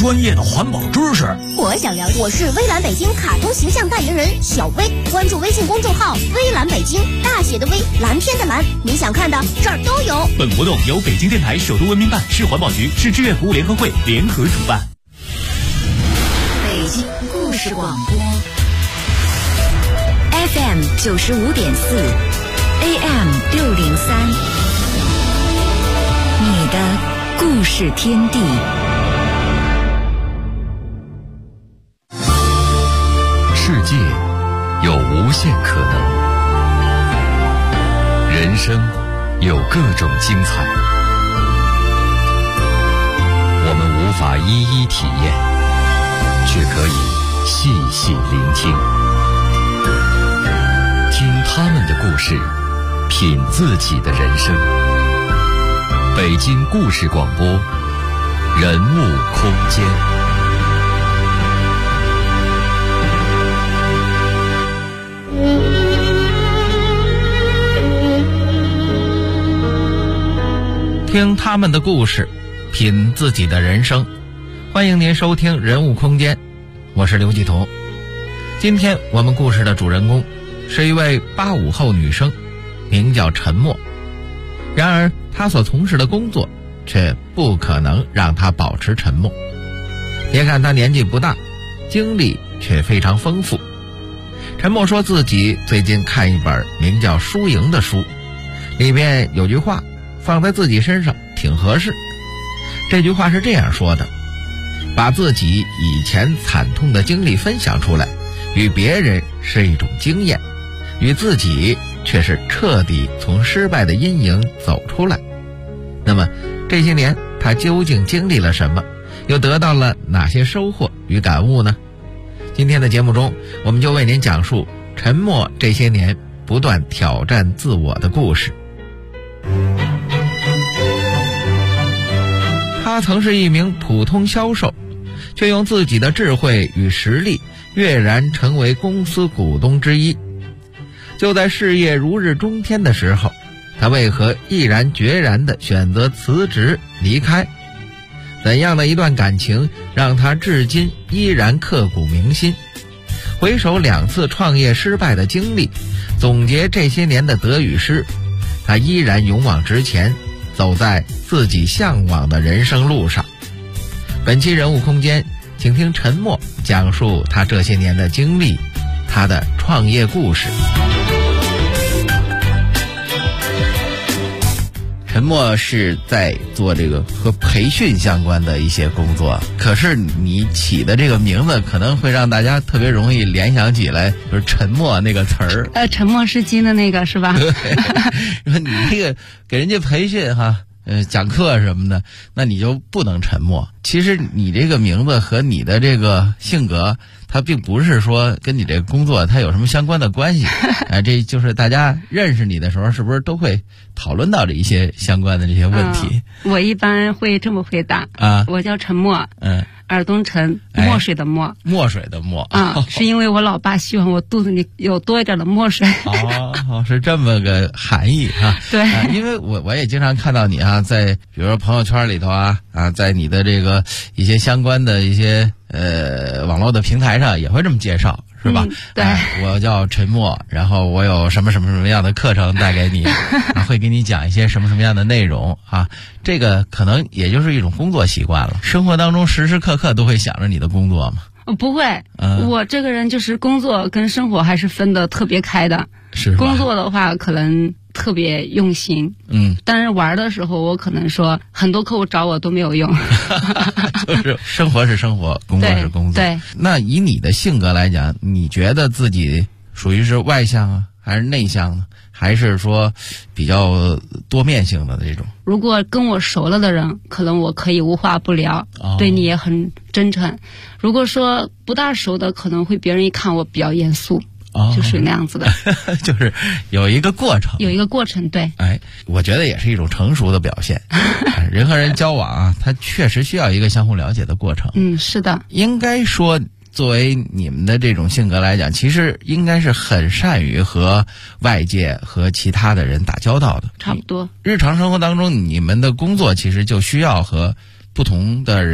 专业的环保知识。 我想了解。我是微蓝北京卡通形象代言人小薇，关注微信公众号微蓝北京，大写的微，蓝天的蓝，你想看的这儿都有。 本活动由北京电台首都文明办、市环保局、市志愿服务联合会联合主办。 北京故事广播 FM 95.4 AM 603，你的故事天地。 世界有无限可能，人生有各种精彩，我们无法一一体验，却可以细细聆听，听他们的故事，品自己的人生。北京故事广播，人物空间。 听他们的故事，品自己的人生。欢迎您收听人物空间，我是刘继彤。今天我们故事的主人公是一位85后女生，名叫陈默。然而她所从事的工作却不可能让她保持沉默。别看她年纪不大，经历却非常丰富。陈默说自己最近看一本名叫《输赢》的书，里面有句话放在自己身上挺合适。这句话是这样说的：把自己以前惨痛的经历分享出来，与别人是一种经验，与自己却是彻底从失败的阴影走出来。那么这些年他究竟经历了什么，又得到了哪些收获与感悟呢？今天的节目中，我们就为您讲述陈默这些年不断挑战自我的故事。他曾是一名普通销售，却用自己的智慧与实力跃然成为公司股东之一。就在事业如日中天的时候，他为何毅然决然地选择辞职离开？怎样的一段感情让他至今依然刻骨铭心？回首2次创业失败的经历，总结这些年的得与失，他依然勇往直前，走在自己向往的人生路上。本期人物空间，请听陈默讲述他这些年的经历，他的创业故事。 陈默是在做这个和培训相关的一些工作，可是你起的这个名字可能会让大家特别容易联想起来，就是沉默那个词儿。 沉默是金的那个是吧？ 对，说你这个给人家培训哈，讲课什么的，那你就不能沉默。其实你这个名字和你的这个性格，它并不是说跟你这个工作它有什么相关的关系。这就是大家认识你的时候，是不是都会讨论到这一些相关的这些问题？ 我一般会这么回答啊，我叫陈默，耳东陈，墨水的墨， 墨水的墨啊，是因为我老爸希望我肚子里有多一点的墨水。 哦，是这么个含义啊。 对， 因为我也经常看到你啊，在比如说朋友圈里头啊，在你的这个一些相关的一些网络的平台上也会这么介绍。是吧？ 对， 我叫陈默，然后我有什么什么什么样的课程带给你，会给你讲一些什么什么样的内容啊？这个可能也就是一种工作习惯了。生活当中时时刻刻都会想着你的工作吗？ 不会，我这个人就是工作跟生活还是分得特别开的。 是吧？ 工作的话可能特别用心，但是玩的时候我可能说很多客户找我都没有用。 就是生活是生活，工作是工作。 对， 那以你的性格来讲，你觉得自己属于是外向啊，还是内向呢？还是说比较多面性的这种？ 如果跟我熟了的人，可能我可以无话不聊，对你也很真诚。如果说不大熟的，可能会别人一看我比较严肃。就属于那样子的。 就是有一个过程， 对。 我觉得也是一种成熟的表现。人和人交往啊，他确实需要一个相互了解的过程。 是的。 应该说作为你们的这种性格来讲，其实应该是很善于和外界和其他的人打交道的。 差不多。 日常生活当中，你们的工作其实就需要和不同的人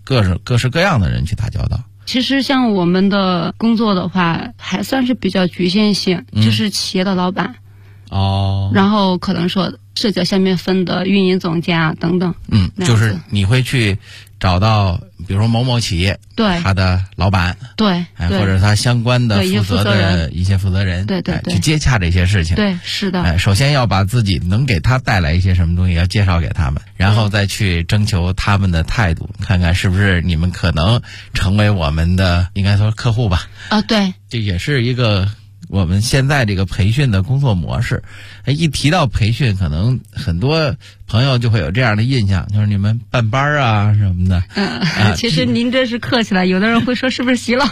各式各样的人去打交道。 其实像我们的工作的话，还算是比较局限性，就是企业的老板。然后可能说涉及到下面分的运营总监啊等等。 就是你会去找到比如说某某企业对他的老板对或者他相关的负责的一些负责人对去接洽这些事情。 对，是的。 首先要把自己能给他带来一些什么东西要介绍给他们，然后再去征求他们的态度，看看是不是你们可能成为我们的应该说客户吧。 对， 这也是一个我们现在这个培训的工作模式。一提到培训，可能很多朋友就会有这样的印象，就是你们办班啊什么的。 其实您这是客气了，有的人会说是不是洗脑？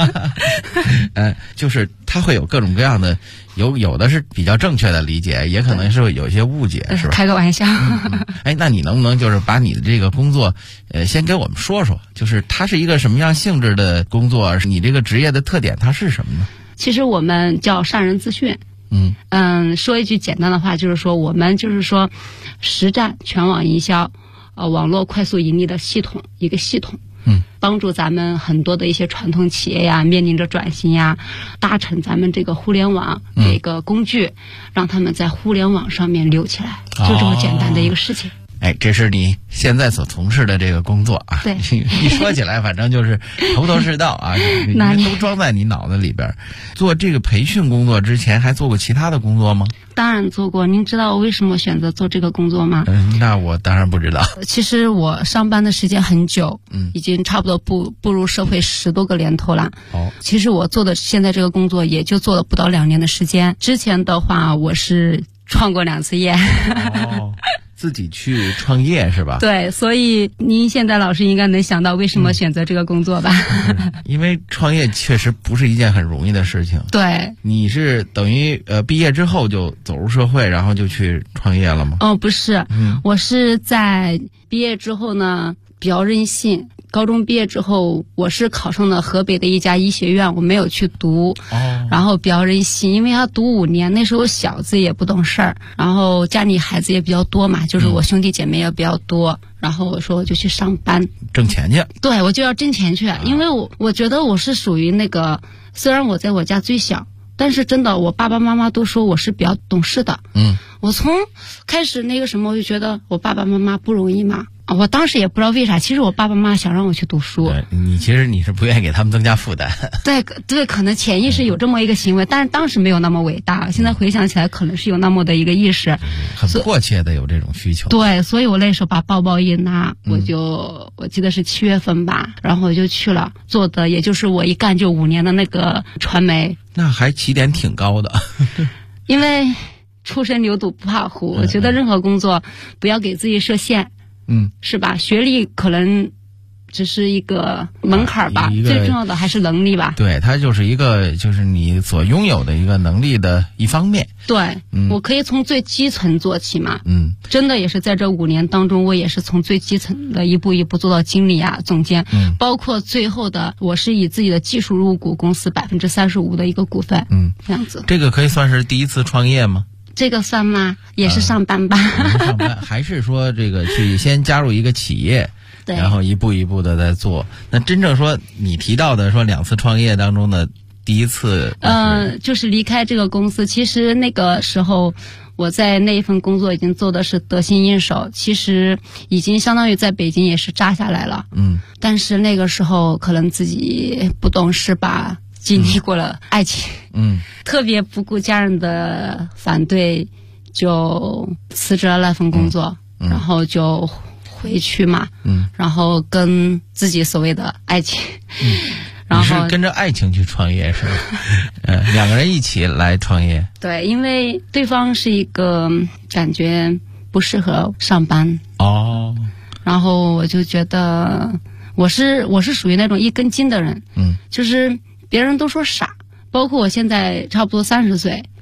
就是他会有各种各样的，有的是比较正确的理解，也可能是有一些误解，是吧？ 开个玩笑。 那你能不能就是把你的这个工作，先给我们说说，就是它是一个什么样性质的工作？你这个职业的特点它是什么呢？ 其实我们叫上人资讯。说一句简单的话，就是说我们就是说实战全网营销，网络快速盈利的一个系统。帮助咱们很多的一些传统企业呀，面临着转型呀，搭乘咱们这个互联网这个工具，让他们在互联网上面留起来，就这么简单的一个事情。 这是你现在所从事的这个工作啊。 对， 一说起来反正就是头头是道啊，都装在你脑子里边。做这个培训工作之前还做过其他的工作吗？ 当然做过。您知道我为什么选择做这个工作吗？ 那我当然不知道。 其实我上班的时间很久，已经差不多步入社会10多个年头了。其实我做的现在这个工作也就做了不到2年的时间。之前的话我是创过2次业。 自己去创业是吧？ 对，所以您现在老师应该能想到为什么选择这个工作吧？ 因为创业确实不是一件很容易的事情。 对， 你是等于毕业之后就走入社会，然后就去创业了吗？ 不是，我是在毕业之后呢比较任性。高中毕业之后，我是考上了河北的一家医学院，我没有去读。然后比较任性，因为要读5年，那时候小子也不懂事儿，然后家里孩子也比较多嘛，就是我兄弟姐妹也比较多。然后我说我就去上班挣钱去。对， 我就要挣钱去，因为我觉得我是属于那个，虽然我在我家最小，但是真的我爸爸妈妈都说我是比较懂事的。我从开始那个什么，我就觉得我爸爸妈妈不容易嘛。我当时也不知道为啥，其实我爸爸妈妈想让我去读书。 其实你是不愿意给他们增加负担。 对，可能潜意识有这么一个行为，但是当时没有那么伟大。现在回想起来，可能是有那么的一个意识， 很迫切的有这种需求。 对，所以我那时候把包包一拿，我记得是7月份吧，然后我就去了，做的也就是我一干就5年的那个传媒。 那还起点挺高的。 因为初生牛犊不怕虎，我觉得任何工作不要给自己设限。是吧？学历可能只是一个门槛吧，最重要的还是能力吧。 对，它就是一个就是你所拥有的一个能力的一方面。 对，我可以从最基层做起嘛。真的也是在这5年当中，我也是从最基层的一步一步做到经理啊、总监，包括最后的我是以自己的技术入股公司35%的一个股份。这样子。这个可以算是第一次创业吗？ 这个算吗？也是上班吧。 上班还是说这个去先加入一个企业，然后一步一步的在做。那真正说你提到的说2次创业当中的第一次， 就是离开这个公司。其实那个时候我在那一份工作已经做的是得心应手，其实已经相当于在北京也是扎下来了。但是那个时候可能自己不懂事吧。经历过了爱情，特别不顾家人的反对，就辞职了那份工作，然后就回去嘛，然后跟自己所谓的爱情，然后你是跟着爱情去创业是吧？2个人一起来创业。 对，因为对方是一个感觉不适合上班然后我就觉得我是属于那种一根筋的人，就是别人都说傻，包括我现在差不多30岁，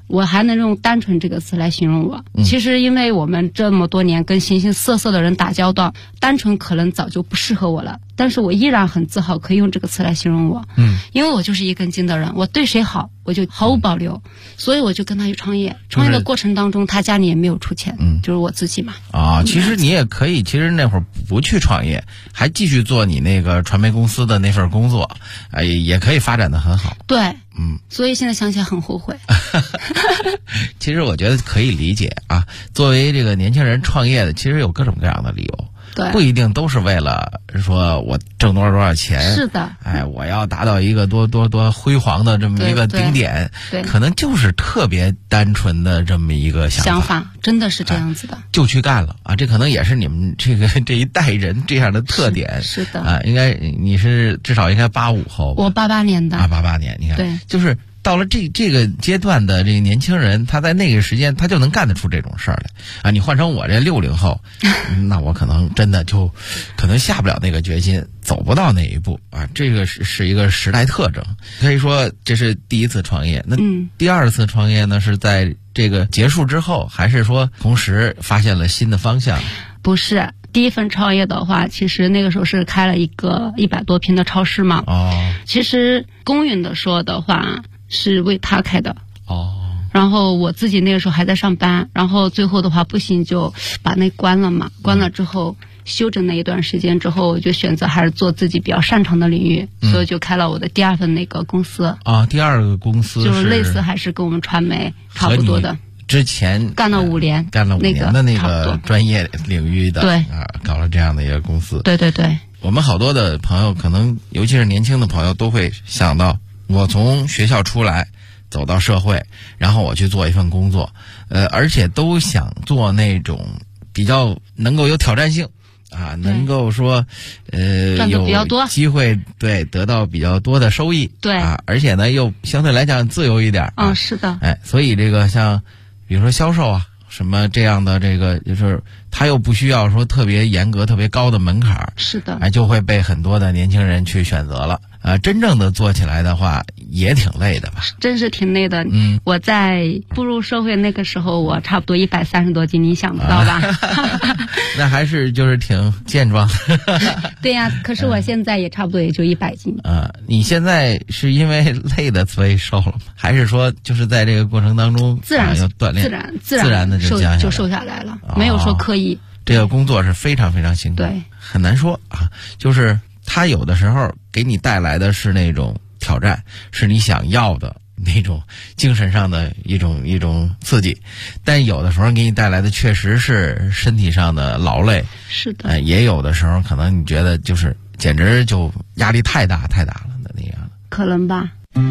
我还能用单纯这个词来形容我。其实因为我们这么多年跟形形色色的人打交道，单纯可能早就不适合我了，但是我依然很自豪可以用这个词来形容我。因为我就是一根筋的人，我对谁好我就毫无保留，所以我就跟他去创业。创业的过程当中，他家里也没有出钱，就是我自己嘛。 其实你也可以，其实那会儿不去创业，还继续做你那个传媒公司的那份工作，也可以发展得很好。 对，所以现在想起来很后悔。 其实我觉得可以理解啊，作为这个年轻人创业的，其实有各种各样的理由。 对， 不一定都是为了说我挣多少钱。 是的， 我要达到一个多辉煌的这么一个顶点。 对， 可能就是特别单纯的这么一个想法， 真的是这样子的， 就去干了啊！这可能也是你们这一代人这样的特点。 是的啊，应该你是至少应该85后， 我88年的 88年，你看， 对， 就是。到了这个阶段的这个年轻人，他在那个时间他就能干得出这种事儿来啊！你换成我这60后，那我可能真的就可能下不了那个决心，走不到那一步啊！这个是一个时代特征，可以说这是第一次创业。那第二次创业呢，是在这个结束之后，还是说同时发现了新的方向？ 不是。第一份创业的话，其实那个时候是开了一个100多平的超市嘛。其实公允的说的话，是为他开的。然后我自己那个时候还在上班，然后最后的话不行就把那关了嘛。关了之后休整那一段时间之后，我就选择还是做自己比较擅长的领域，所以就开了我的第二份那个公司。 第二个公司就是类似还是跟我们传媒差不多的。 之前干了5年， 干了5年的那个专业领域的， 对搞了这样的一个公司。 对对对， 我们好多的朋友，可能尤其是年轻的朋友，都会想到，我从学校出来，走到社会，然后我去做一份工作，而且都想做那种比较能够有挑战性。能够说，有机会对得到比较多的收益， 对而且呢又相对来讲自由一点。 是的， 所以这个像比如说销售啊什么这样的，这个就是他又不需要说特别严格、特别高的门槛， 是的， 就会被很多的年轻人去选择了。真正的做起来的话，也挺累的吧？ 真是挺累的。我在步入社会那个时候，我差不多130多斤，你想不到吧？ 那还是就是挺健壮的。 对呀，可是我现在也差不多也就100斤。 你现在是因为累的所以瘦了吗？还是说就是在这个过程当中自然要锻炼， 自然的就瘦下来了，没有说刻意。 这个工作是非常非常辛苦， 对， 很难说啊。就是它有的时候给你带来的是那种挑战，是你想要的那种精神上的一种刺激，但有的时候给你带来的确实是身体上的劳累。 是的， 也有的时候可能你觉得就是简直就压力太大了的那样。 可能吧。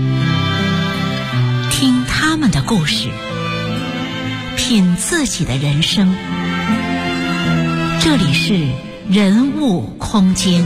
听他们的故事，品自己的人生。这里是人物空间。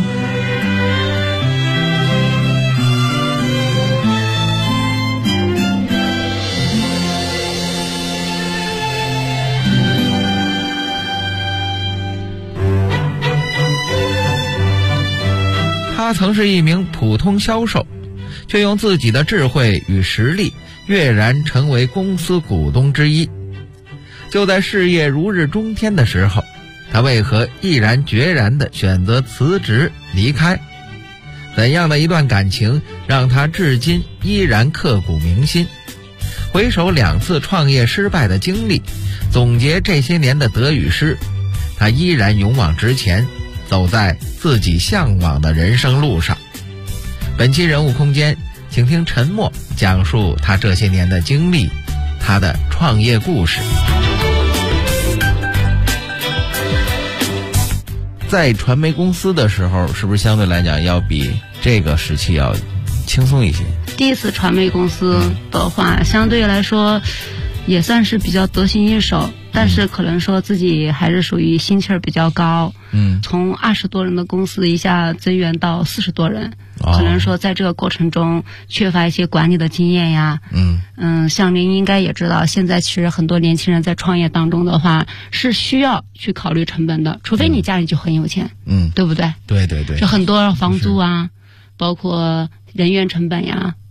他曾是一名普通销售，却用自己的智慧与实力跃然成为公司股东之一。就在事业如日中天的时候，他为何毅然决然地选择辞职离开？怎样的一段感情让他至今依然刻骨铭心？回首2次创业失败的经历，总结这些年的得与失，他依然勇往直前，走在自己向往的人生路上。本期人物空间，请听陈默讲述他这些年的经历，他的创业故事。在传媒公司的时候，是不是相对来讲要比这个时期要轻松一些？ 第一次传媒公司的话，相对来说也算是比较得心应手，但是可能说自己还是属于心气儿比较高。从20多人的公司一下增员到40多人，可能说在这个过程中缺乏一些管理的经验呀。像您应该也知道，现在其实很多年轻人在创业当中的话，是需要去考虑成本的，除非你家里就很有钱。对不对？ 对对对， 就很多房租啊，包括人员成本呀，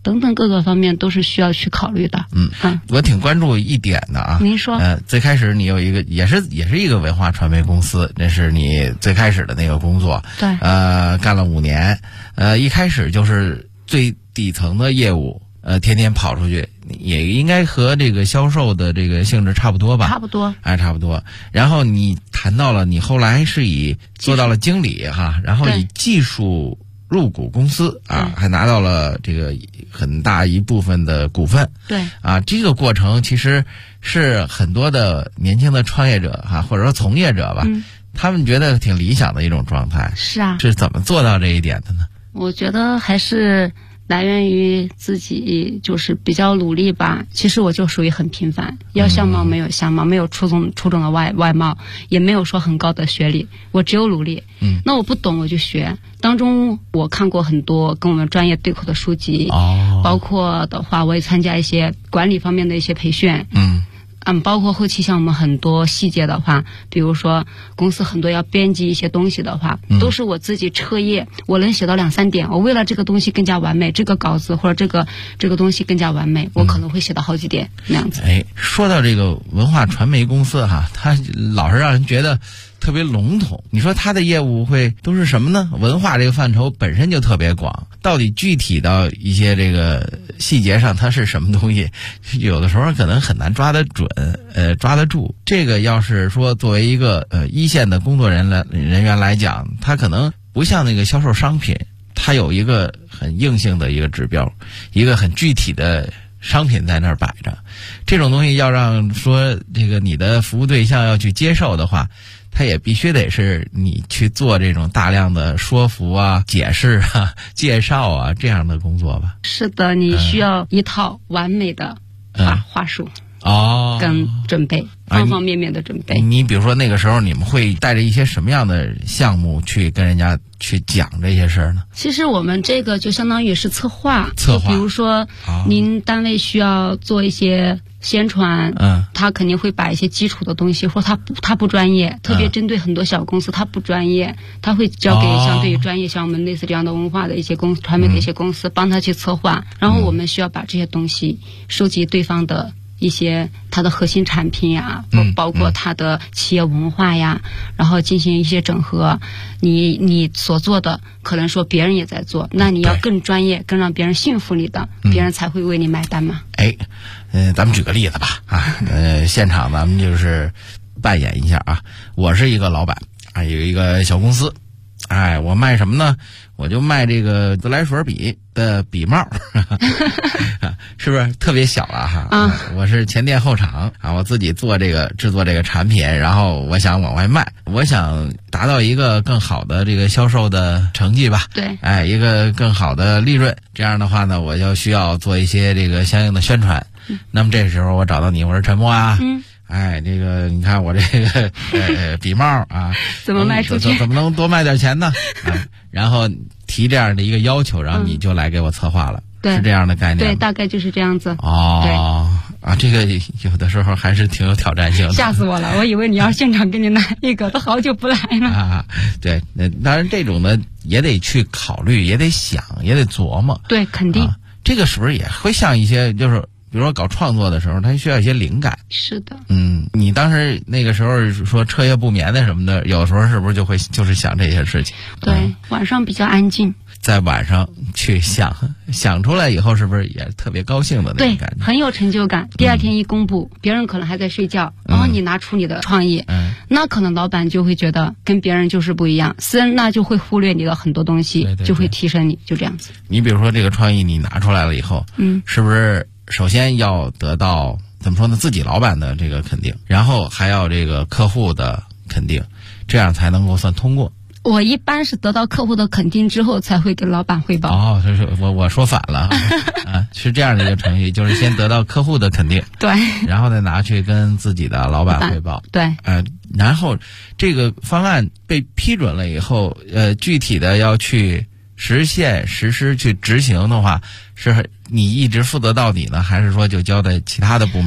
等等各个方面都是需要去考虑的。 我挺关注一点的啊。 您说。 最开始你有一个也是一个文化传媒公司，那是你最开始的那个工作。 对。 干了5年，一开始就是最底层的业务。天天跑出去，也应该和这个销售的这个性质差不多吧？ 差不多， 差不多。然后你谈到了，你后来是做到了经理哈，然后以技术入股公司啊，还拿到了这个很大一部分的股份。 对啊，这个过程其实是很多的年轻的创业者哈，或者说从业者吧，他们觉得挺理想的一种状态。 是啊， 是怎么做到这一点的呢？ 我觉得还是来源于自己就是比较努力吧。其实我就属于很平凡，要相貌没有相貌，没有出众的外貌，也没有说很高的学历，我只有努力。那我不懂我就学。当中我看过很多跟我们专业对口的书籍，包括的话我也参加一些管理方面的一些培训。包括后期像我们很多细节的话，比如说公司很多要编辑一些东西的话，都是我自己彻夜，我能写到2-3点，我为了这个东西更加完美，这个稿子或者这个东西更加完美，我可能会写到好几点那样子。 说到这个文化传媒公司哈，它老是让人觉得特别笼统。你说它的业务会都是什么呢？文化这个范畴本身就特别广，到底具体到一些这个细节上它是什么东西，有的时候可能很难抓得准，抓得住。这个要是说作为一个一线的工作人员来讲，他可能不像那个销售商品，它有一个很硬性的一个指标，一个很具体的商品在那儿摆着。这种东西要让说这个你的服务对象要去接受的话，它也必须得是你去做这种大量的说服啊、解释啊、介绍啊这样的工作吧。 是的，你需要一套完美的话术跟准备，方方面面的准备。 你比如说那个时候你们会带着一些什么样的项目去跟人家去讲这些事儿呢？ 其实我们这个就相当于是策划，比如说您单位需要做一些宣传，他肯定会把一些基础的东西，或者他不专业，特别针对很多小公司他不专业，他会交给相对于专业像我们类似这样的文化的一些公司、传媒的一些公司帮他去策划，然后我们需要把这些东西收集对方的一些它的核心产品呀，包括它的企业文化呀，然后进行一些整合。你所做的可能说别人也在做，那你要更专业，更让别人信服你的，别人才会为你买单嘛。 咱们举个例子吧现场咱们就是扮演一下啊，我是一个老板有一个小公司，我卖什么呢？我就卖这个自来水笔的笔帽是不是特别小了哈？我是前店后厂我自己做这个制作这个产品，然后我想往外卖，我想达到一个更好的这个销售的成绩吧。 对， 一个更好的利润。这样的话呢，我就需要做一些这个相应的宣传。那么这时候我找到你，我说陈默啊。这个你看我这个笔帽怎么卖出去？ 怎么能多卖点钱呢？然后提这样的一个要求，然后你就来给我策划了，是这样的概念。 对，大概就是这样子。 这个有的时候还是挺有挑战性的。 吓死我了！我以为你要现场给你拿一个，都好久不来了。 对，当然这种呢也得去考虑，也得想，也得琢磨。 对，肯定。 这个是不是也会像一些就是比如说搞创作的时候，它需要一些灵感。 是的。 你当时那个时候说彻夜不眠的什么的，有时候是不是就是想这些事情？ 对，晚上比较安静。 在晚上去想出来以后，是不是也特别高兴的那种感觉？ 对，很有成就感。第二天一公布，别人可能还在睡觉，然后你拿出你的创意，那可能老板就会觉得跟别人就是不一样，那就会忽略你的很多东西，对，就会提升你，就这样子。 你比如说这个创意你拿出来了以后，是不是首先要得到怎么说呢，自己老板的这个肯定，然后还要这个客户的肯定，这样才能够算通过？ 我一般是得到客户的肯定之后才会给老板汇报。 就是我说反了是这样的一个程序，就是先得到客户的肯定， 对， 然后再拿去跟自己的老板汇报， 对， 然后这个方案被批准了以后，具体的要去实现实施去执行的话，是你一直负责到底呢，还是说就交代其他的部门了呢？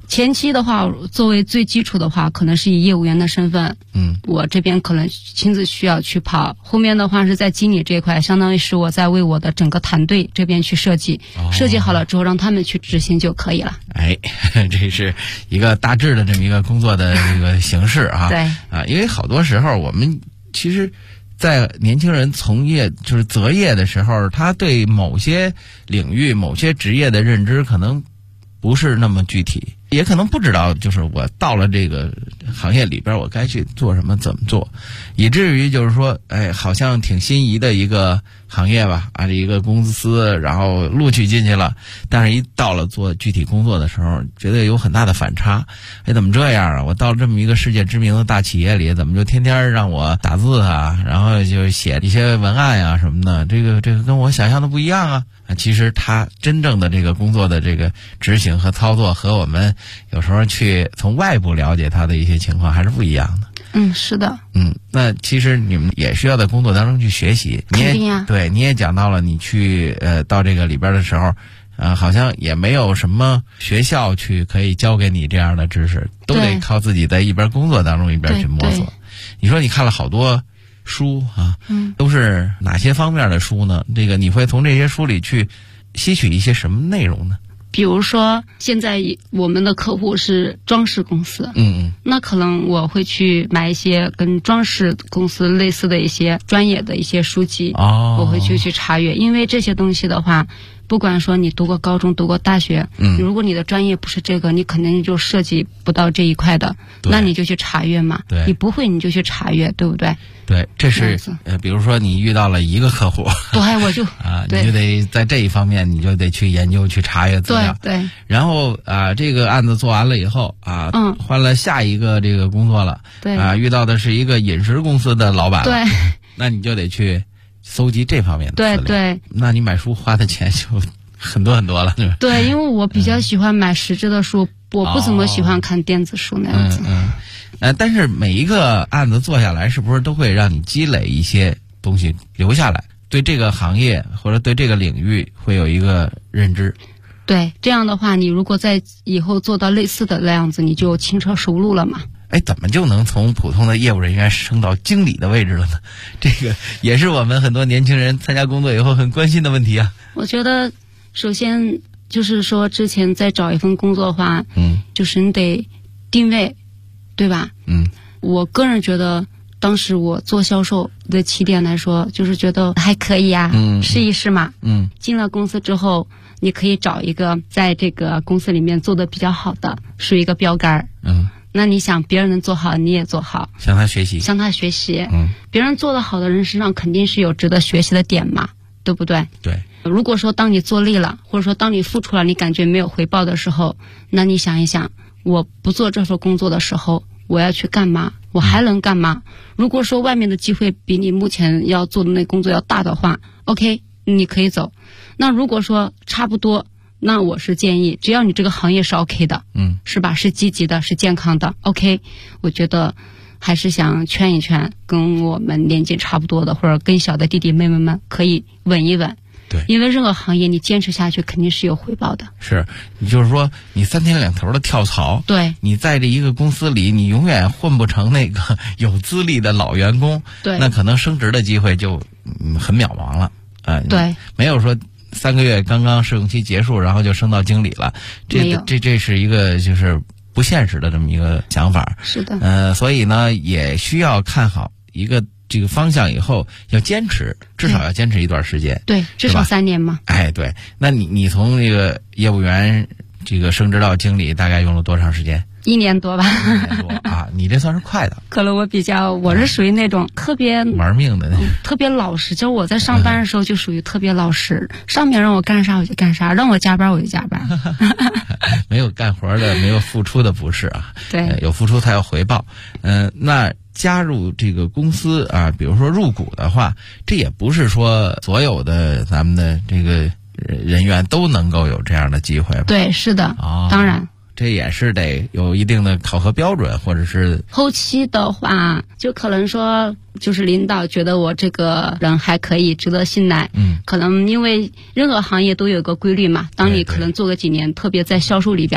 前期的话，作为最基础的话，可能是以业务员的身份，我这边可能亲自需要去跑。后面的话是在经理这一块，相当于是我在为我的整个团队这边去设计，设计好了之后让他们去执行就可以了。 哎，这是一个大致的这么一个工作的这个形式啊。 对啊，因为好多时候我们其实，在年轻人从业就是择业的时候，他对某些领域、某些职业的认知可能不是那么具体，也可能不知道，就是我到了这个行业里边，我该去做什么、怎么做，以至于就是说，哎，好像挺心仪的一个行业吧，啊，这一个公司，然后录取进去了，但是一到了做具体工作的时候，觉得有很大的反差。哎，怎么这样啊？我到了这么一个世界知名的大企业里，怎么就天天让我打字啊，然后就写一些文案呀什么的？这个跟我想象的不一样啊！其实他真正的这个工作的这个执行和操作，和我们有时候去从外部了解他的一些情况还是不一样的。 是的。 那其实你们也需要在工作当中去学习。 肯定呀。 对，你也讲到了，你去到这个里边的时候，好像也没有什么学校去可以教给你这样的知识，都得靠自己在一边工作当中一边去摸索。你说你看了好多书啊，都是哪些方面的书呢？这个你会从这些书里去吸取一些什么内容呢？ 比如说，现在我们的客户是装饰公司，那可能我会去买一些跟装饰公司类似的一些专业的一些书籍，我会去查阅，因为这些东西的话，不管说你读过高中、读过大学，如果你的专业不是这个，你肯定就涉及不到这一块的，那你就去查阅嘛。你不会你就去查阅，对不对？ 对，这是比如说你遇到了一个客户， 对，我就你就得在这一方面，你就得去研究、去查阅资料。 对。 然后这个案子做完了以后换了下一个这个工作了，对遇到的是一个饮食公司的老板了，对，那你就得去搜集这方面的资料。对，那你买书花的钱就很多很多了，是吧？ 对，因为我比较喜欢买实质的书，我不怎么喜欢看电子书那样子。 但是每一个案子做下来，是不是都会让你积累一些东西留下来，对这个行业或者对这个领域会有一个认知？ 对，这样的话，你如果在以后做到类似的那样子，你就轻车熟路了嘛。 哎，怎么就能从普通的业务人员升到经理的位置了呢？这个也是我们很多年轻人参加工作以后很关心的问题啊。 我觉得，首先就是说，之前在找一份工作的话，就是你得定位，对吧？我个人觉得，当时我做销售的起点来说，就是觉得还可以啊，试一试嘛。进了公司之后，你可以找一个在这个公司里面做的比较好的，是一个标杆。那你想别人能做好，你也做好， 向他学习。 别人做得好的人身上肯定是有值得学习的点嘛，对不对？ 对。 如果说当你做累了，或者说当你付出了，你感觉没有回报的时候，那你想一想，我不做这份工作的时候，我要去干嘛？我还能干嘛？如果说外面的机会比你目前要做的那工作要大的话 ，OK， 你可以走。那如果说差不多，那我是建议，只要你这个行业是 OK 的，是吧？是积极的，是健康的 ，OK， 我觉得还是想劝一劝跟我们年纪差不多的，或者更小的弟弟妹妹们，可以稳一稳。 对， 因为任何行业你坚持下去肯定是有回报的。 是，你就是说你3天2头的跳槽， 对， 你在这一个公司里，你永远混不成那个有资历的老员工， 对， 那可能升职的机会就很渺茫了。 对， 没有说3个月刚刚试用期结束，然后就升到经理了，这是一个就是不现实的这么一个想法。 是的。 所以呢，也需要看好一个这个方向以后要坚持，至少要坚持一段时间。 对，至少3年嘛。 哎，对，那你从这个业务员这个升职到经理，大概用了多长时间 ？1年多吧。 1年多啊，你这算是快的。 可能我是属于那种特别玩命的， 特别老实。就是我在上班的时候就属于特别老实，上面让我干啥我就干啥，让我加班我就加班。 没有干活的，没有付出的不是啊。 对， 有付出才有回报。那加入这个公司啊，比如说入股的话，这也不是说所有的咱们的这个人员都能够有这样的机会吧？ 对，是的，当然。 这也是得有一定的考核标准，或者是后期的话，就可能说，就是领导觉得我这个人还可以，值得信赖。可能因为任何行业都有个规律嘛，当你可能做个几年，特别在销售里边，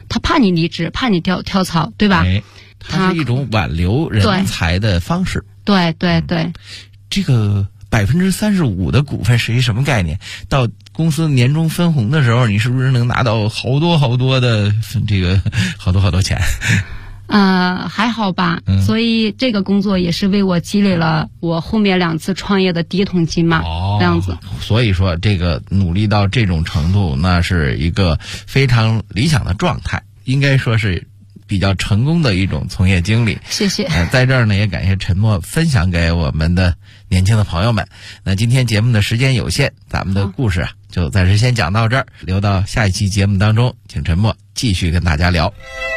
他怕你离职，怕你跳槽，对吧？ 它是一种挽留人才的方式。 对。 这个35%的股份是一什么概念？到公司年终分红的时候，你是不是能拿到好多的这个好多钱？ 还好吧。所以这个工作也是为我积累了我后面2次创业的第一桶金嘛。这样子。所以说这个努力到这种程度，那是一个非常理想的状态，应该说是比较成功的一种从业经历。 谢谢。 在这儿呢，也感谢陈默分享给我们的年轻的朋友们。那今天节目的时间有限，咱们的故事就暂时先讲到这儿，留到下一期节目当中，请陈默继续跟大家聊。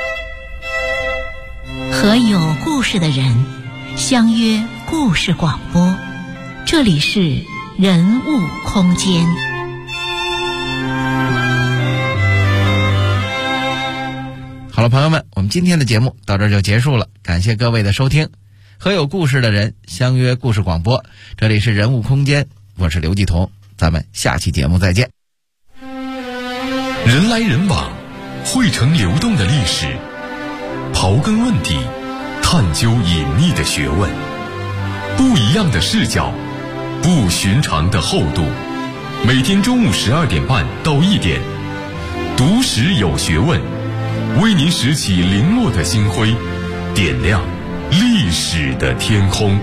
和有故事的人相约故事广播，这里是人物空间。 好了，朋友们，我们今天的节目到这儿就结束了，感谢各位的收听。和有故事的人相约故事广播，这里是人物空间，我是刘继彤，咱们下期节目再见。 人来人往，汇成流动的历史，刨根问底，探究隐秘的学问，不一样的视角，不寻常的厚度。每天中午12点半到1点，读史有学问，为您拾起零落的星辉，点亮历史的天空。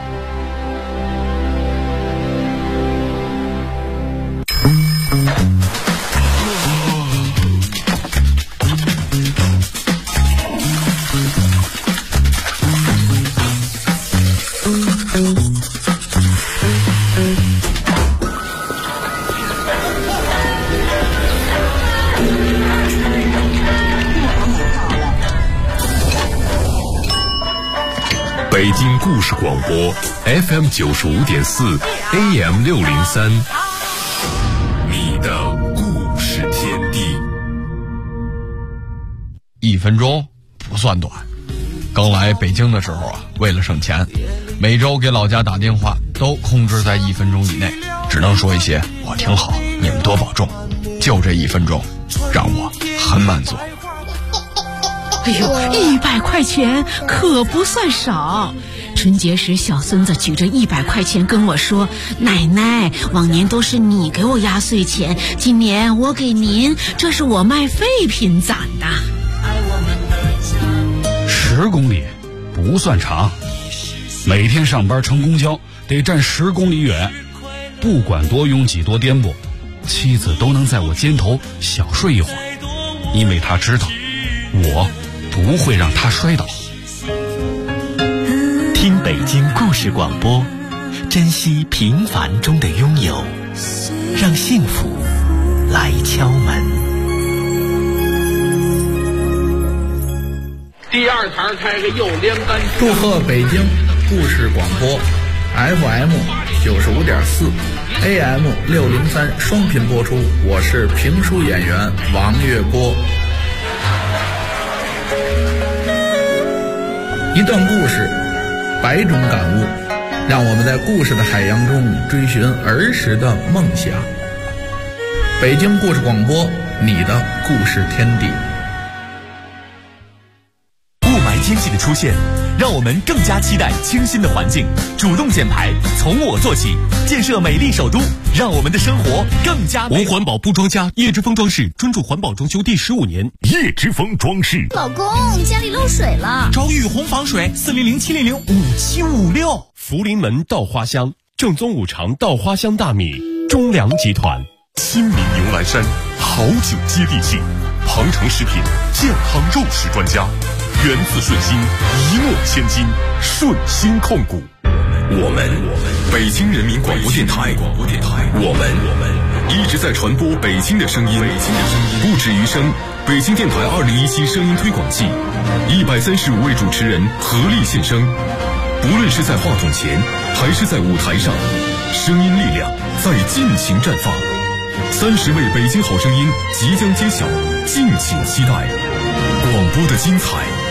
北京故事广播 FM 95.4 AM 603，你的故事天地。 1分钟不算短。刚来北京的时候啊，为了省钱，每周给老家打电话都控制在1分钟以内，只能说一些我挺好，你们多保重。就这1分钟，让我很满足。 哎呦，100块钱可不算少。春节时，小孙子举着100块钱跟我说：“奶奶，往年都是你给我压岁钱，今年我给您，这是我卖废品攒的。 ”10公里不算长，每天上班乘公交得站10公里远，不管多拥挤多颠簸，妻子都能在我肩头小睡一会儿，因为她知道我不会让他摔倒。 听北京故事广播，珍惜平凡中的拥有，让幸福来敲门。 第2台开个右连杆。 祝贺北京故事广播 FM 95.4 AM 603双频播出，我是评书演员王月波。一段故事，100种感悟，让我们在故事的海洋中追寻儿时的梦想。北京故事广播，你的故事天地。 雾霾天气的出现，让我们更加期待清新的环境，主动减排，从我做起，建设美丽首都，让我们的生活更加美好。 环保布庄家叶之峰装饰专注环保装修第15年， 叶之峰装饰。 老公，家里漏水了， 找雨虹防水，400-700-5756。 福临门稻花香，正宗五常稻花香大米，中粮集团。 亲民牛栏山，好酒接地气，庞城食品健康肉食专家，源自顺心，一诺千金，顺心控股。我们北京人民广播电台，我们一直在传播北京的声音，不止于声。北京电台2017声音推广季，135位主持人合力献声，不论是在话筒前还是在舞台上，声音力量在尽情绽放。30位北京好声音即将揭晓，敬请期待。广播的精彩